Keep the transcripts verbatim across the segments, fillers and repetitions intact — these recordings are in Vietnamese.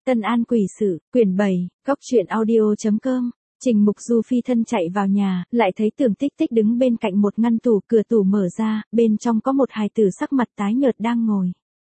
Tân An quỷ sự, quyển bảy, góc truyện audio chấm com. Trình Mục Du phi thân chạy vào nhà, lại thấy Tưởng Tích Tích đứng bên cạnh một ngăn tủ, cửa tủ mở ra, bên trong có một hài tử sắc mặt tái nhợt đang ngồi.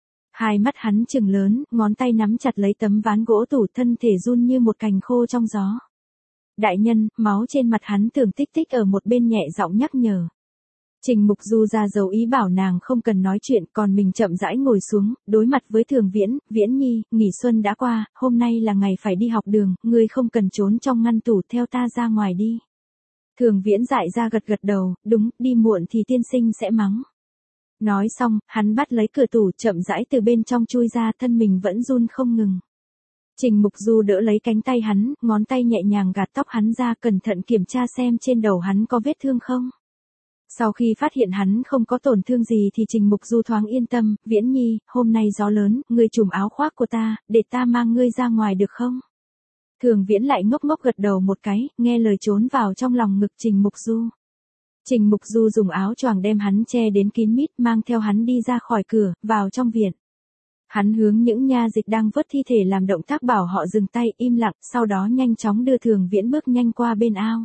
Hai mắt hắn trừng lớn, ngón tay nắm chặt lấy tấm ván gỗ tủ, thân thể run như một cành khô trong gió. Đại nhân, máu trên mặt hắn. Tưởng Tích Tích ở một bên nhẹ giọng nhắc nhở. Trình Mục Du ra dấu ý bảo nàng không cần nói chuyện, còn mình chậm rãi ngồi xuống, đối mặt với Thường Viễn. Viễn nhi, nghỉ xuân đã qua, hôm nay là ngày phải đi học đường, ngươi không cần trốn trong ngăn tủ, theo ta ra ngoài đi. Thường Viễn dại ra gật gật đầu, đúng, đi muộn thì tiên sinh sẽ mắng. Nói xong, hắn bắt lấy cửa tủ, chậm rãi từ bên trong chui ra, thân mình vẫn run không ngừng. Trình Mục Du đỡ lấy cánh tay hắn, ngón tay nhẹ nhàng gạt tóc hắn ra, cẩn thận kiểm tra xem trên đầu hắn có vết thương không. Sau khi phát hiện hắn không có tổn thương gì thì Trình Mục Du thoáng yên tâm. Viễn nhi, hôm nay gió lớn, ngươi trùm áo khoác của ta, để ta mang ngươi ra ngoài được không? Thường Viễn lại ngốc ngốc gật đầu một cái, nghe lời trốn vào trong lòng ngực Trình Mục Du. Trình Mục Du dùng áo choàng đem hắn che đến kín mít, mang theo hắn đi ra khỏi cửa, vào trong viện. Hắn hướng những nha dịch đang vớt thi thể làm động tác bảo họ dừng tay, im lặng, sau đó nhanh chóng đưa Thường Viễn bước nhanh qua bên ao.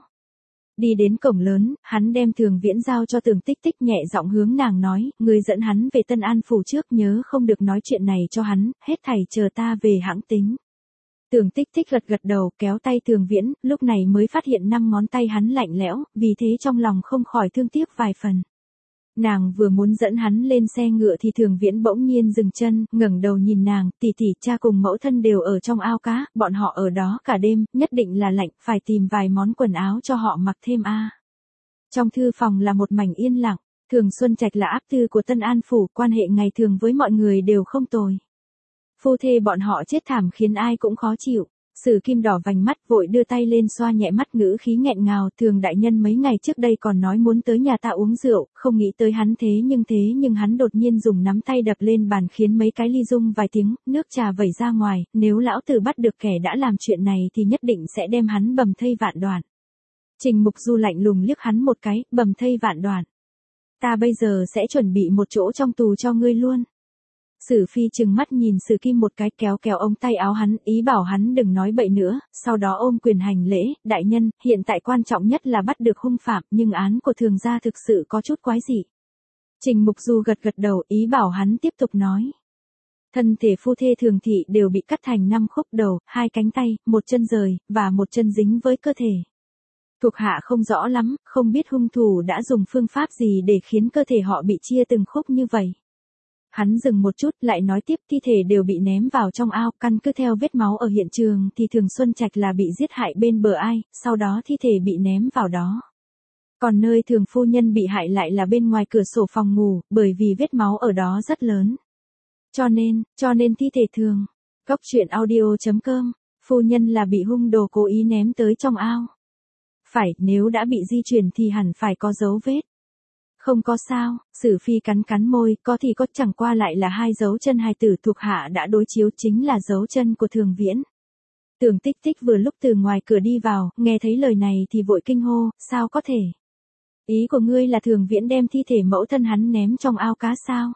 Đi đến cổng lớn, hắn đem Thường Viễn giao cho Tưởng Tích Tích, nhẹ giọng hướng nàng nói, ngươi dẫn hắn về Tân An phủ trước, nhớ không được nói chuyện này cho hắn, hết thảy chờ ta về hãng tính. Tưởng Tích Tích gật gật đầu, kéo tay Thường Viễn, lúc này mới phát hiện năm ngón tay hắn lạnh lẽo, vì thế trong lòng không khỏi thương tiếc vài phần. Nàng vừa muốn dẫn hắn lên xe ngựa thì Thường Viễn bỗng nhiên dừng chân, ngẩng đầu nhìn nàng, tỷ tỷ, cha cùng mẫu thân đều ở trong ao cá, bọn họ ở đó cả đêm, nhất định là lạnh, phải tìm vài món quần áo cho họ mặc thêm a. Trong thư phòng là một mảnh yên lặng. Thường Xuân Trạch là áp tư của Tân An phủ, quan hệ ngày thường với mọi người đều không tồi. Phu thê bọn họ chết thảm khiến ai cũng khó chịu. Sử Kim đỏ vành mắt, vội đưa tay lên xoa nhẹ mắt, ngữ khí nghẹn ngào, Thường đại nhân mấy ngày trước đây còn nói muốn tới nhà ta uống rượu, không nghĩ tới hắn thế nhưng thế nhưng hắn đột nhiên dùng nắm tay đập lên bàn khiến mấy cái ly rung vài tiếng, nước trà vẩy ra ngoài, nếu lão tử bắt được kẻ đã làm chuyện này thì nhất định sẽ đem hắn bầm thây vạn đoạn. Trình Mục Du lạnh lùng liếc hắn một cái, bầm thây vạn đoạn. Ta bây giờ sẽ chuẩn bị một chỗ trong tù cho ngươi luôn. Sử Phi trừng mắt nhìn Sử Kim một cái, kéo kéo ống tay áo hắn, ý bảo hắn đừng nói bậy nữa, sau đó ôm quyền hành lễ, đại nhân, hiện tại quan trọng nhất là bắt được hung phạm, nhưng án của Thường gia thực sự có chút quái dị. Trình Mục Du gật gật đầu, ý bảo hắn tiếp tục nói. Thân thể phu thê Thường thị đều bị cắt thành năm khúc, đầu, hai cánh tay, một chân rời, và một chân dính với cơ thể. Thuộc hạ không rõ lắm, không biết hung thủ đã dùng phương pháp gì để khiến cơ thể họ bị chia từng khúc như vậy. Hắn dừng một chút, lại nói tiếp, thi thể đều bị ném vào trong ao, căn cứ theo vết máu ở hiện trường thì Thường Xuân Trạch là bị giết hại bên bờ ai, sau đó thi thể bị ném vào đó. Còn nơi Thường phu nhân bị hại lại là bên ngoài cửa sổ phòng ngủ, bởi vì vết máu ở đó rất lớn. Cho nên, cho nên thi thể Thường. Góc truyện audio chấm com, phu nhân là bị hung đồ cố ý ném tới trong ao. Phải, nếu đã bị di chuyển thì hẳn phải có dấu vết. Không có sao, Sử Phi cắn cắn môi, có thì có, chẳng qua lại là hai dấu chân hài tử, thuộc hạ đã đối chiếu, chính là dấu chân của Thường Viễn. Tưởng Tích Tích vừa lúc từ ngoài cửa đi vào, nghe thấy lời này thì vội kinh hô, sao có thể? Ý của ngươi là Thường Viễn đem thi thể mẫu thân hắn ném trong ao cá sao?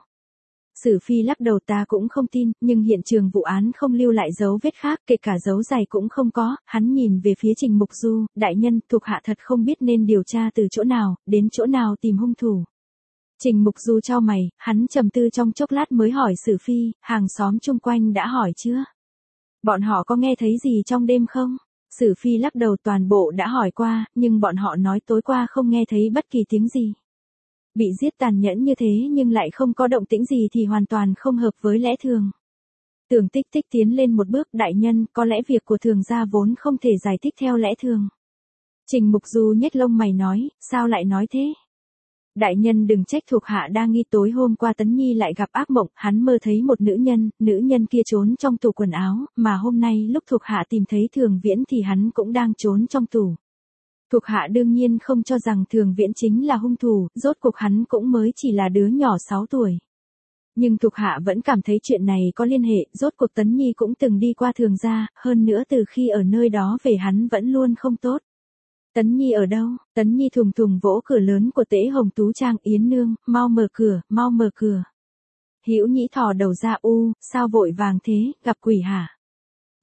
Sử Phi lắc đầu, ta cũng không tin, nhưng hiện trường vụ án không lưu lại dấu vết khác, kể cả dấu giày cũng không có. Hắn nhìn về phía Trình Mục Du, đại nhân, thuộc hạ thật không biết nên điều tra từ chỗ nào, đến chỗ nào tìm hung thủ. Trình Mục Du chau mày, hắn trầm tư trong chốc lát mới hỏi Sử Phi, hàng xóm chung quanh đã hỏi chưa? Bọn họ có nghe thấy gì trong đêm không? Sử Phi lắc đầu, toàn bộ đã hỏi qua, nhưng bọn họ nói tối qua không nghe thấy bất kỳ tiếng gì. Bị giết tàn nhẫn như thế nhưng lại không có động tĩnh gì thì hoàn toàn không hợp với lẽ thường. Tưởng Tích Tích tiến lên một bước, đại nhân, có lẽ việc của Thường gia vốn không thể giải thích theo lẽ thường. Trình Mục Du nhếch lông mày nói, sao lại nói thế? Đại nhân đừng trách thuộc hạ đa nghi, tối hôm qua Tấn Nhi lại gặp ác mộng, hắn mơ thấy một nữ nhân, nữ nhân kia trốn trong tủ quần áo, mà hôm nay lúc thuộc hạ tìm thấy Thường Viễn thì hắn cũng đang trốn trong tủ. Thuộc hạ đương nhiên không cho rằng Thường Viễn chính là hung thủ, rốt cuộc hắn cũng mới chỉ là đứa nhỏ sáu tuổi. Nhưng thuộc hạ vẫn cảm thấy chuyện này có liên hệ, rốt cuộc Tấn Nhi cũng từng đi qua Thường gia, hơn nữa từ khi ở nơi đó về hắn vẫn luôn không tốt. Tấn Nhi ở đâu? Tấn Nhi thùng thùng vỗ cửa lớn của Tế Hồng Tú Trang, Yến nương, mau mở cửa, mau mở cửa. Hữu Nhĩ thò đầu ra, u, sao vội vàng thế, gặp quỷ hả?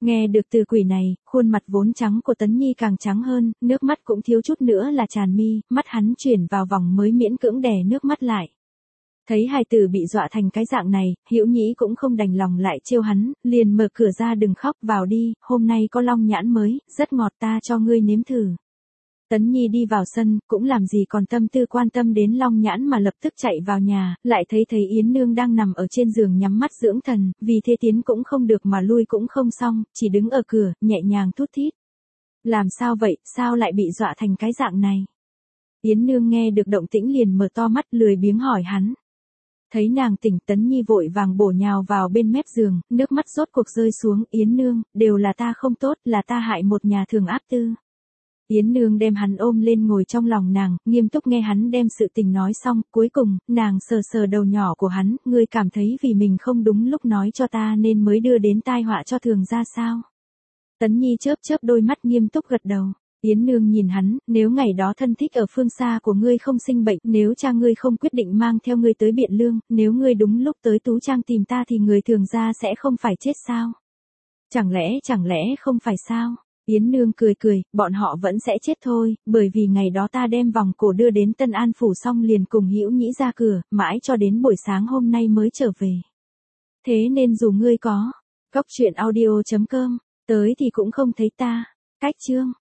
Nghe được từ quỷ này, khuôn mặt vốn trắng của Tấn Nhi càng trắng hơn, nước mắt cũng thiếu chút nữa là tràn mi, mắt hắn chuyển vào vòng mới miễn cưỡng đè nước mắt lại. Thấy hài tử bị dọa thành cái dạng này, Hữu Nhĩ cũng không đành lòng lại trêu hắn, liền mở cửa ra đừng khóc vào đi, hôm nay có long nhãn mới, rất ngọt ta cho ngươi nếm thử. Tấn Nhi đi vào sân, cũng làm gì còn tâm tư quan tâm đến long nhãn mà lập tức chạy vào nhà, lại thấy thấy Yến Nương đang nằm ở trên giường nhắm mắt dưỡng thần, vì thế tiến cũng không được mà lui cũng không xong, chỉ đứng ở cửa, nhẹ nhàng thút thít. Làm sao vậy, sao lại bị dọa thành cái dạng này? Yến Nương nghe được động tĩnh liền mở to mắt lười biếng hỏi hắn. Thấy nàng tỉnh, Tấn Nhi vội vàng bổ nhào vào bên mép giường, nước mắt rốt cuộc rơi xuống, Yến Nương, đều là ta không tốt, là ta hại một nhà thường áp tư. Yến Nương đem hắn ôm lên ngồi trong lòng nàng, nghiêm túc nghe hắn đem sự tình nói xong, cuối cùng, nàng sờ sờ đầu nhỏ của hắn, ngươi cảm thấy vì mình không đúng lúc nói cho ta nên mới đưa đến tai họa cho thường ra sao? Tấn Nhi chớp chớp đôi mắt nghiêm túc gật đầu. Yến Nương nhìn hắn, nếu ngày đó thân thích ở phương xa của ngươi không sinh bệnh, nếu cha ngươi không quyết định mang theo ngươi tới Biện Lương, nếu ngươi đúng lúc tới Tú Trang tìm ta thì người thường ra sẽ không phải chết sao? Chẳng lẽ, chẳng lẽ không phải sao? Yến Nương cười cười, bọn họ vẫn sẽ chết thôi, bởi vì ngày đó ta đem vòng cổ đưa đến Tân An Phủ xong liền cùng Hữu Nhĩ ra cửa, mãi cho đến buổi sáng hôm nay mới trở về. Thế nên dù ngươi có, góc truyện audio chấm com, tới thì cũng không thấy ta. Cách chương